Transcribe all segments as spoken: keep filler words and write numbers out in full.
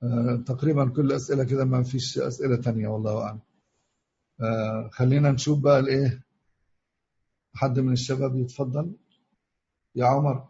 آه تقريبا كل أسئلة كده، ما فيش أسئلة تانية والله أعلم. آه خلينا نشوف بقى الإيه. حد من الشباب يتفضل. يا عمر.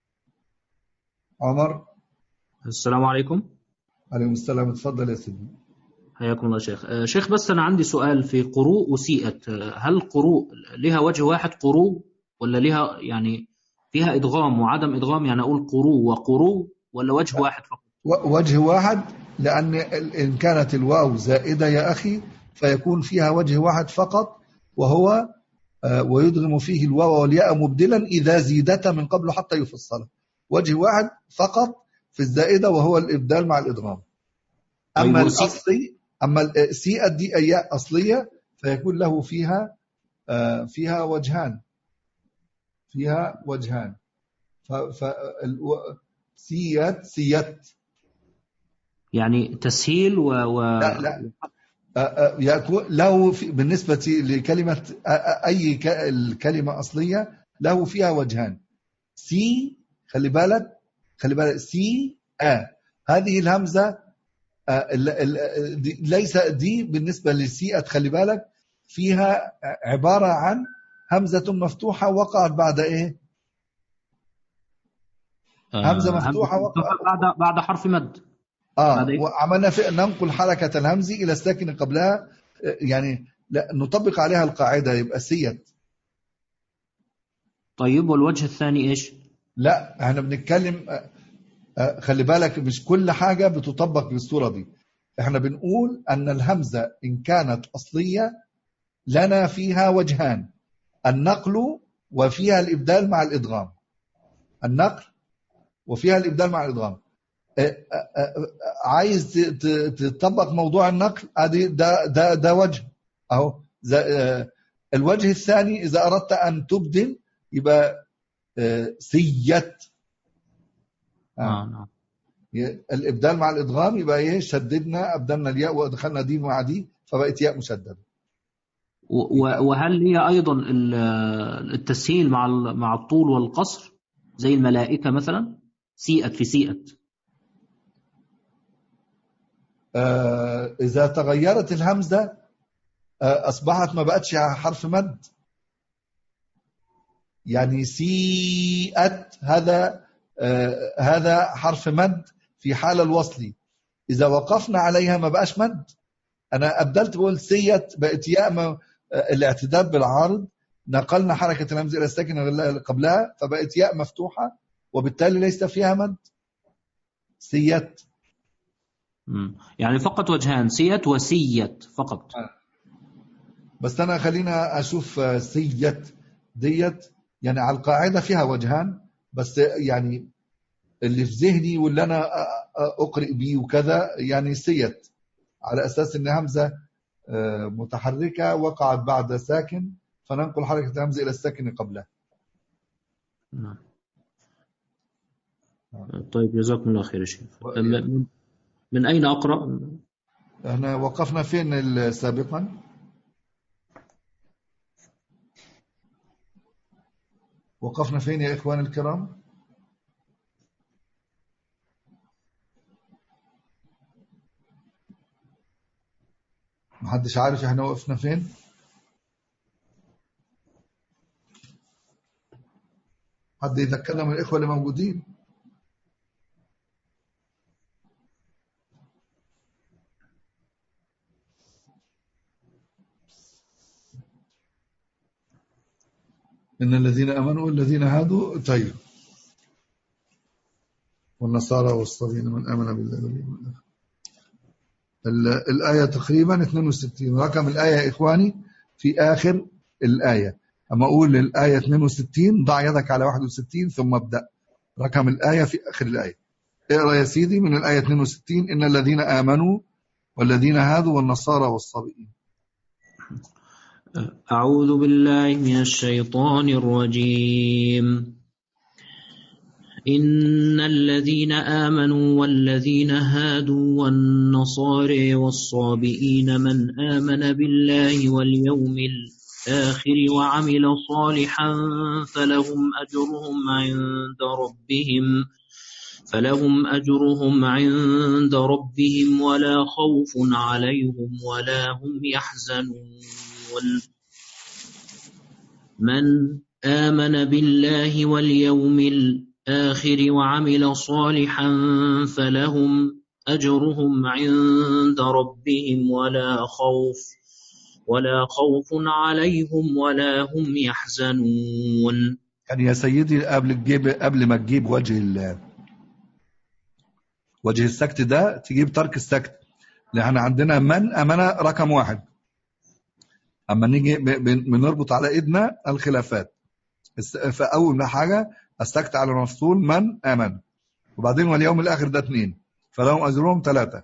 عمر. السلام عليكم. عليكم السلام. اتفضل يا سيدي. حياكم الله شيخ. آه شيخ، بس أنا عندي سؤال في قروء وسيئت. آه هل قروء لها وجه واحد قروء، ولا لها يعني فيها إدغام وعدم إدغام؟ يعني أقول قروء وقروء، ولا وجه واحد فقط؟ وجه واحد، لأن إن كانت الواو زائدة يا أخي فيكون فيها وجه واحد فقط، وهو ويدغم فيه الواو والياء مبدلا إذا زيدتا من قبل حتى يفصل. وجه واحد فقط في الزائدة، وهو الإبدال مع الإدغام. أما طيب الأصلي، أما السيئة دي أياء أصلية، فيكون له فيها فيها وجهان فيها وجهان ف سيئت سيئت يعني تسهيل و, و... لا لا يكون له بالنسبة لكلمة أي الكلمة أصلية له فيها وجهان. سي، خلي بالك خلي بالك سي آ، هذه الهمزة ليس دي بالنسبة للسيئة، خلي بالك فيها عبارة عن همزة مفتوحة وقعت بعد إيه؟ همزة مفتوحة وقعت بعد بعد حرف مد. آه وعملنا في ننقل حركة الهمز إلى الساكن قبلها، يعني لا نطبق عليها القاعدة يبقى سيت. طيب والوجه الثاني إيش؟ لا احنا بنتكلم، خلي بالك مش كل حاجة بتطبق بالصورة دي. احنا بنقول أن الهمزة إن كانت أصلية لنا فيها وجهان: النقل وفيها الإبدال مع الإدغام. النقل وفيها الإبدال مع الإدغام. عايز تطبق موضوع النقل، ده ده ده وجه اهو. الوجه الثاني إذا أردت أن تبدل يبقى سيت. آه نعم. الإبدال مع الإدغام يبقى إيه؟ شددنا أبدلنا الياء وأدخلنا دي مع دي فبقت ياء مشددة. وهل هي أيضا التسهيل مع مع الطول والقصر زي الملائكة مثلا؟ سيئت في سيئت. آه إذا تغيرت الهمزة آه أصبحت ما بقتش حرف مد. يعني سيئت هذا آه هذا حرف مد في حال الوصل، إذا وقفنا عليها ما بقاش مد. أنا أبدلت بقول سيئت بقت ياء، الاعتداد بالعارض نقلنا حركة الهمزة إلى الساكن اللي قبلها فبقت ياء مفتوحة وبالتالي ليس فيها مد. سيت. يعني فقط وجهان، سيت وسيت فقط. بس أنا خلينا أشوف سيت ديت، يعني على القاعدة فيها وجهان، بس يعني اللي في ذهني واللي أنا أقرأ بيه وكذا يعني سيت، على أساس أن همزة متحركة وقعت بعد ساكن فننقل حركة الهمزة إلى الساكن قبلها. نعم. طيب جزاكم الله خير يا شيخ. من, من أين أقرأ؟ احنا وقفنا فين سابقا؟ وقفنا فين يا إخوان الكرام؟ محدش عارف احنا وقفنا فين؟ حد يذكرنا من الإخوة اللي موجودين؟ إن الذين آمنوا والذين هادوا. طيب. والنصارى والصابين من آمن بالله. الآية تقريبا اثنين وستين، رقم الآية يا إخواني في آخر الآية. أما أقول الآية اثنين وستين ضع يدك على واحد وستين ثم ابدأ. رقم الآية في آخر الآية. اقرأ يا سيدي من الآية اثنين وستين: إن الذين آمنوا والذين هادوا والنصارى والصابئين. أعوذ بالله من الشيطان الرجيم. إن الذين آمنوا والذين هادوا والنصارى والصابئين من آمن بالله واليوم الآخر وعمل صالحا فلهم أجرهم عند ربهم فلهم أجرهم عند ربهم ولا خوف عليهم ولا هم يحزنون. من آمن بالله واليوم الآخر وعمل صالحا فلهم أجرهم عند ربهم ولا خوف ولا خوف عليهم ولا هم يحزنون. يعني يا سيدي قبل تجيب قبل ما تجيب وجه ال وجه السكت ده تجيب ترك السكت، لأن عندنا من أمن رقم واحد. أما نيجي بنربط على إيدنا الخلافات، فأول حاجة السكت على المفصول من آمن، وبعدين واليوم الآخر ده اثنين، فلهم أجرهم ثلاثة.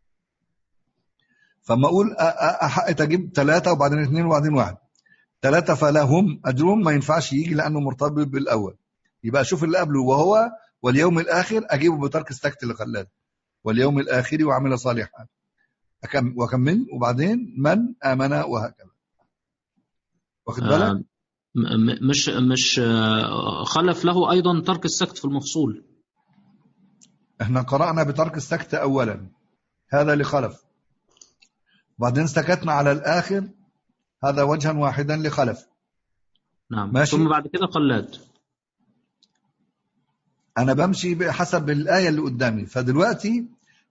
فما أقول أحق تجيب ثلاثة وبعدين اثنين وبعدين واحد، ثلاثة فلهم أجرهم ما ينفعش يجي لأنه مرتبط بالأول. يبقى أشوف اللي قبله وهو واليوم الآخر أجيبه بترك السكت اللي خلاه واليوم الآخر وعمل صالحا وكمل، وبعدين من آمن وهكذا. واخد بالك؟ آه مش مش آه خلف له أيضا ترك السكت في المفصول. احنا قرأنا بترك السكت أولا، هذا لخلف، وبعدين سكتنا على الآخر، هذا وجها واحدا لخلف. نعم. ماشي؟ ثم بعد كده قلاد. أنا بمشي بحسب الآية اللي قدامي. فدلوقتي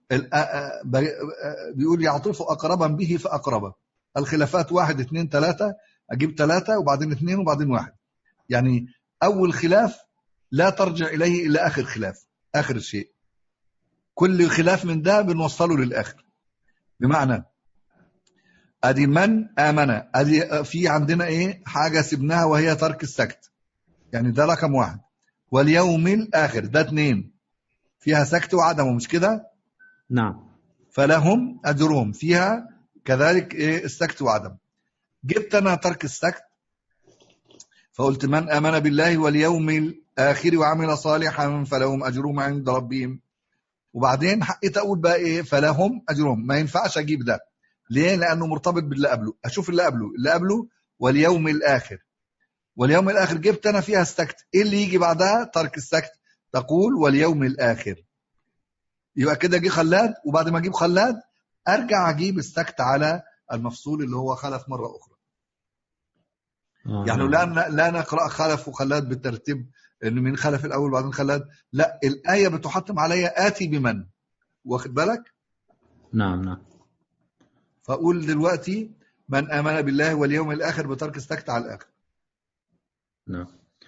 بيقول يعطف أقربا به فأقربا، الخلافات واحد اثنين ثلاثة، أجيب ثلاثة وبعدين اثنين وبعدين واحد. يعني أول خلاف لا ترجع إليه إلا آخر خلاف، آخر شيء. كل خلاف من ده بنوصله للآخر. بمعنى أدي من آمن، أدي في عندنا إيه حاجة سبناها وهي ترك السكت، يعني ده رقم واحد. واليوم الآخر ده اثنين، فيها سكت وعدمه، مش كده؟ نعم. فلهم أجرهم، فيها كذلك إيه السكت وعدم. جبت أنا ترك السكت فقلت من آمن بالله واليوم الآخر وعمل صالحا فلهم أجرهم عند ربهم، وبعدين حقيت أقول بقى إيه فلهم أجرهم. ما ينفعش أجيب ده، ليه؟ لأنه مرتبط باللي قبله. أشوف اللي قبله، اللي قبله واليوم الآخر، واليوم الآخر جبت أنا فيها السكت، إيه اللي يجي بعدها؟ ترك السكت، تقول واليوم الآخر. يبقى كده جي خلاد، وبعد ما أجيب خلاد أرجع أجيب السكت على المفصول اللي هو خلف مرة أخرى. آه يعني نعم. لا لا نقرأ خلف وخلاد بالترتيب، إنه من خلف الأول وبعدين خلاد، لا، الآية بتحتم عليا آتي بمن. واخد بالك؟ نعم نعم. فأقول دلوقتي من آمن بالله واليوم الآخر بترك السكت على الآخر. نعم.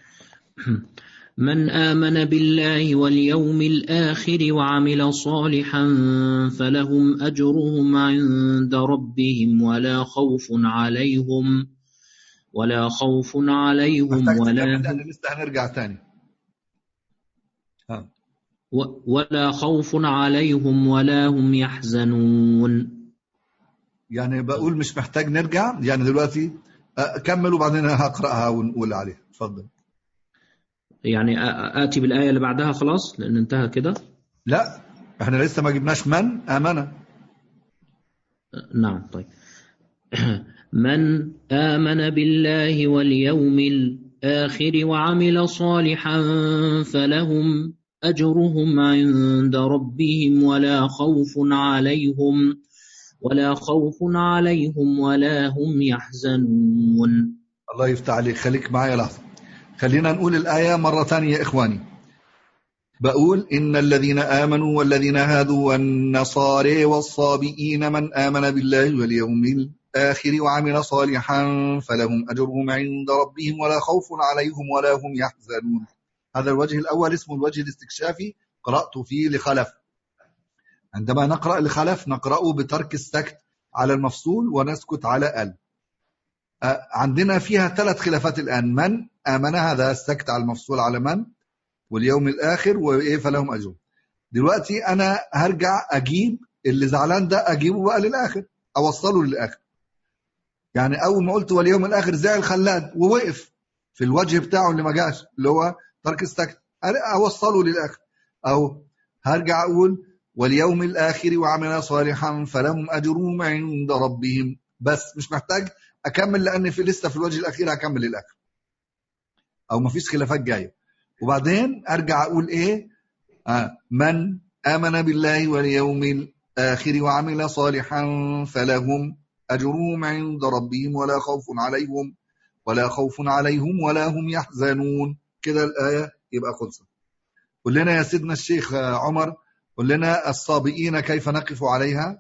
من آمن بالله واليوم الآخر وعمل صالحا فلهم أجرهم عند ربهم ولا خوف عليهم ولا خوف عليهم ولا هم لسه هنرجع تاني. ها. ولا خوف عليهم ولا هم يحزنون. يعني بقول مش محتاج نرجع، يعني دلوقتي أكمل وبعدين هقرأها ونقول عليها. اتفضل. يعني آتي بالآية اللي بعدها خلاص لأن انتهى كده. لا، احنا لسه ما جبناش من آمن. نعم. طيب. من آمن بالله واليوم الآخر وعمل صالحا فلهم أجرهم عند ربهم ولا خوف عليهم ولا خوف عليهم ولا هم يحزنون. الله يفتح عليك، خليك معايا لحظة. خلينا نقول الآية مرة ثانية يا إخواني. بقول إن الذين آمنوا والذين هادوا والنصارى والصابئين من آمن بالله واليوم الآخر وعمل صالحا فلهم أجرهم عند ربهم ولا خوف عليهم ولا هم يحزنون. هذا الوجه الأول اسمه الوجه الاستكشافي، قرأت فيه لخلف. عندما نقرأ لخلف نقرأه بترك السكت على المفصول ونسكت على ال. عندنا فيها ثلاث خلافات الآن. من آمن، هذا السكت على المفصول على من، واليوم الآخر وإيه فلهم أجر. دلوقتي أنا هرجع أجيب اللي زعلان ده، أجيبه بقى للآخر، أوصله للآخر. يعني أول ما قلت واليوم الآخر زعل خلاد ووقف في الوجه بتاعه اللي ما جاش، اللي هو ترك السكت، أوصله للآخر. أو هرجع أقول واليوم الآخر وعمل صالحا فلهم أجرهم عند ربهم، بس مش محتاج أكمل لأن في لسه في الوجه الأخير هكمل للآخر، أو ما فيش خلافات جاية. وبعدين أرجع أقول إيه آه. من آمن بالله واليوم الآخر وعمل صالحا فلهم أجرهم عند ربهم ولا خوف عليهم ولا خوف عليهم ولا هم يحزنون. كده الآية يبقى خلصت. قل لنا يا سيدنا الشيخ عمر، قل لنا الصابئين كيف نقف عليها؟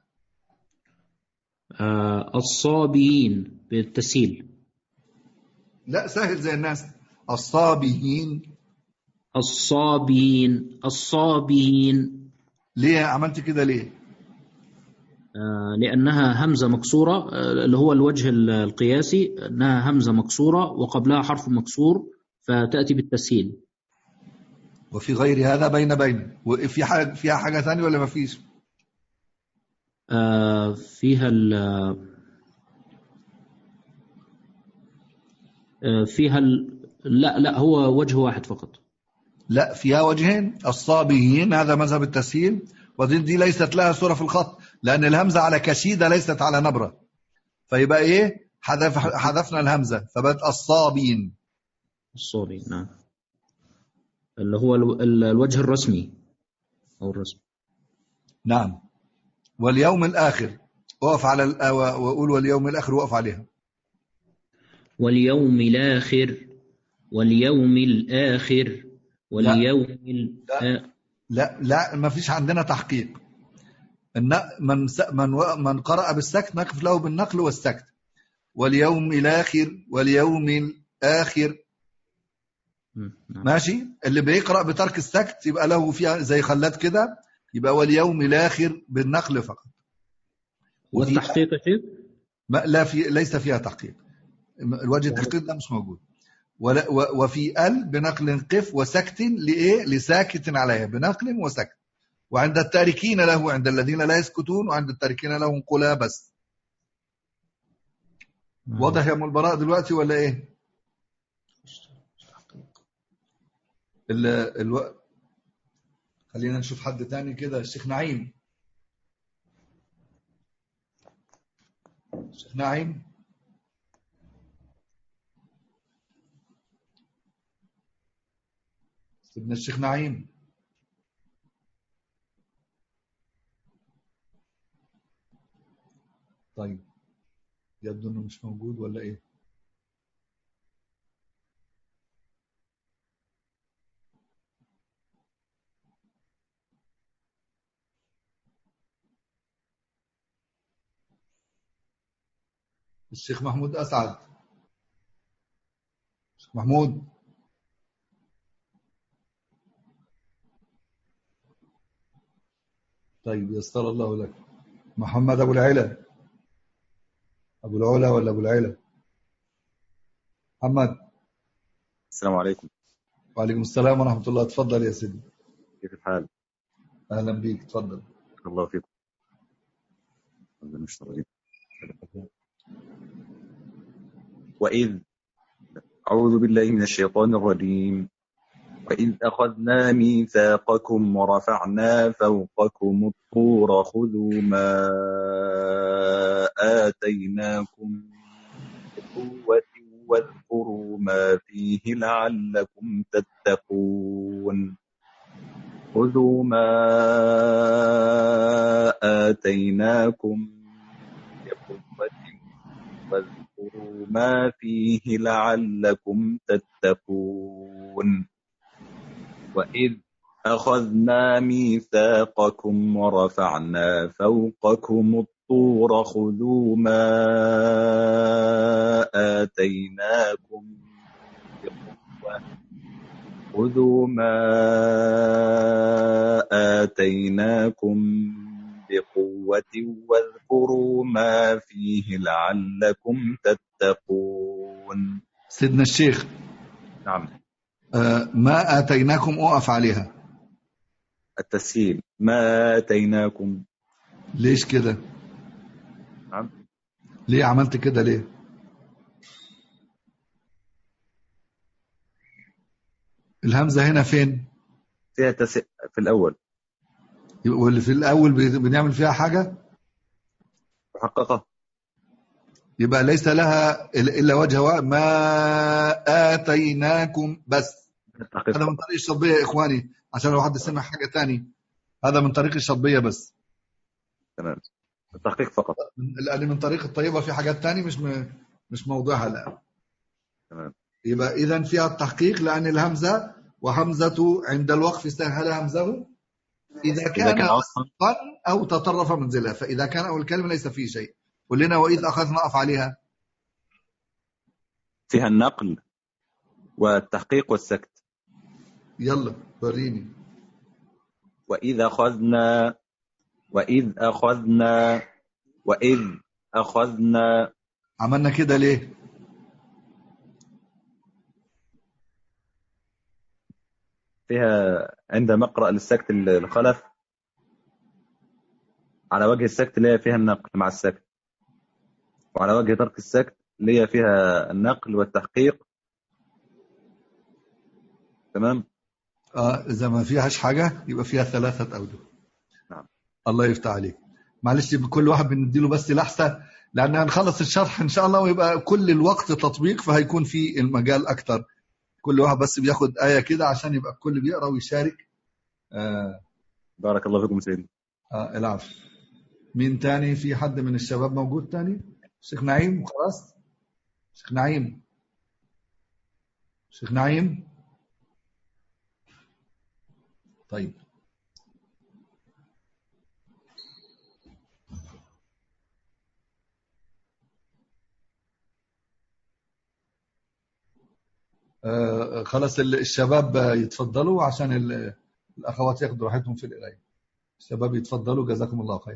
آه الصابئين بالتسهيل. لا سهل زي الناس. الصابئين. الصابئين الصابئين. ليه عملت كده ليه؟ آه لأنها همزة مكسورة، آه اللي هو الوجه القياسي أنها همزة مكسورة وقبلها حرف مكسور فتأتي بالتسهيل. وفي غير هذا بين بين وفي حاجة فيها حاجة ثانية ولا ما فيش؟ آه فيها ال آه فيها ال لا لا هو وجه واحد فقط. لا فيها وجهين. الصابئين هذا مذهب التسهيل، ودي دي ليست لها صورة في الخط لأن الهمزة على كشيدة ليست على نبرة، فيبقى إيه حذف حذفنا الهمزة فبقت الصابين. الصابين نعم، اللي هو الوجه الرسمي أو الرسم. نعم. واليوم الآخر وقف على وقول واليوم الآخر وقف عليها. واليوم الآخر واليوم الآخر واليوم لا الآخر. لا لا ما فيش عندنا تحقيق. من من من قرأ بالسكت نقف له بالنقل والسكت. واليوم الآخر واليوم الآخر ماشي. اللي بيقرأ بترك السكت يبقى له فيها زي خلات كده، يبقى واليوم الآخر بالنقل فقط. والتحقيق شيء لا في ليس فيها تحقيق، الوجه التحقيق ده مش موجود. ولا وفي ال بنقل قف وسكت لإيه لساكت عليها بنقل وسكت. وعند التاركين له عند الذين لا يسكتون وعند التاركين له انقلا بس. واضح يا ام البراء دلوقتي ولا ايه؟ ال الو... خلينا نشوف حد تاني كده. الشيخ نعيم. الشيخ نعيم سيدنا الشيخ نعيم. طيب يبدو انه مش موجود ولا ايه؟ الشيخ محمود أسعد. الشيخ محمود. طيب يسر الله لك. محمد أبو العلا. أبو العلا ولا أبو العلا؟ محمد. السلام عليكم. وعليكم السلام ورحمة الله. تفضل يا سيدي. كيف الحال؟ أهلا بيك. تفضل. الله فيكم. وإذ أعوذ بالله من الشيطان الرجيم. وإذ أخذنا ميثاقكم ورفعنا فوقكم الطور خذوا ما آتيناكم بقوة واذكروا ما فيه لعلكم تتقون. خذوا ما آتيناكم بقوة واذكروا ما فيه لعلكم تتقون. وإذ أخذنا ميثاقكم ورفعنا فوقكم الطور خذوا ما آتيناكم بقوة خذوا ما آتيناكم بقوة واذكروا ما فيه لعلكم تتقون. سيدنا الشيخ. نعم. آه ما آتيناكم أقف عليها. التسهيل ما آتيناكم. ليش كده؟ نعم. ليه عملت كده ليه؟ الهمزة هنا فين؟ فيها تس... في الأول. واللي في الأول بنعمل فيها حاجة؟ محققة. يبقى ليس لها إلا وجه ما آتيناكم بس. هذا من طريق الشطبية يا إخواني عشان لو حد سمع حاجة تاني. هذا من طريق الشطبية بس. تمام. التحقيق فقط. لأن من طريق الطيبة في حاجات تاني مش م... مش موضوعها الآن. تمام. يبقى إذن فيها التحقيق لأن الهمزة وهمزة عند الوقف استهل همزه إذا كان, إذا كان وصفا أو تطرف منزلها. فإذا كان أول كلمة ليس فيه شيء. قل لنا وإذ أخذنا أفعالها. فيها النقل والتحقيق والسكت. يلا وريني. وإذ أخذنا وإذ أخذنا وإذ أخذنا. عملنا كده ليه؟ فيها عندما أقرأ للسكت الخلف على وجه السكت اللي هي فيها النقل مع السكت، وعلى وجه ترك السكت اللي هي فيها النقل والتحقيق. تمام. آه إذا ما فيهاش حاجة يبقى فيها ثلاثة أوجه. نعم. الله يفتح عليك. معلش بكل واحد بنديله بس لحظة لأن هنخلص الشرح إن شاء الله ويبقى كل الوقت تطبيق، فهيكون في المجال أكتر. كل واحد بس بياخد آية كده عشان يبقى الكل بيقرأ ويشارك. آه. بارك الله فيكم سيدي. آه العفو. مين تاني؟ في حد من الشباب موجود تاني؟ شيخ نعيم خلاص. شيخ نعيم شيخ نعيم طيب. آه خلاص الشباب يتفضلوا عشان الأخوات ياخدوا راحتهم في القراية. الشباب يتفضلوا جزاكم الله خير.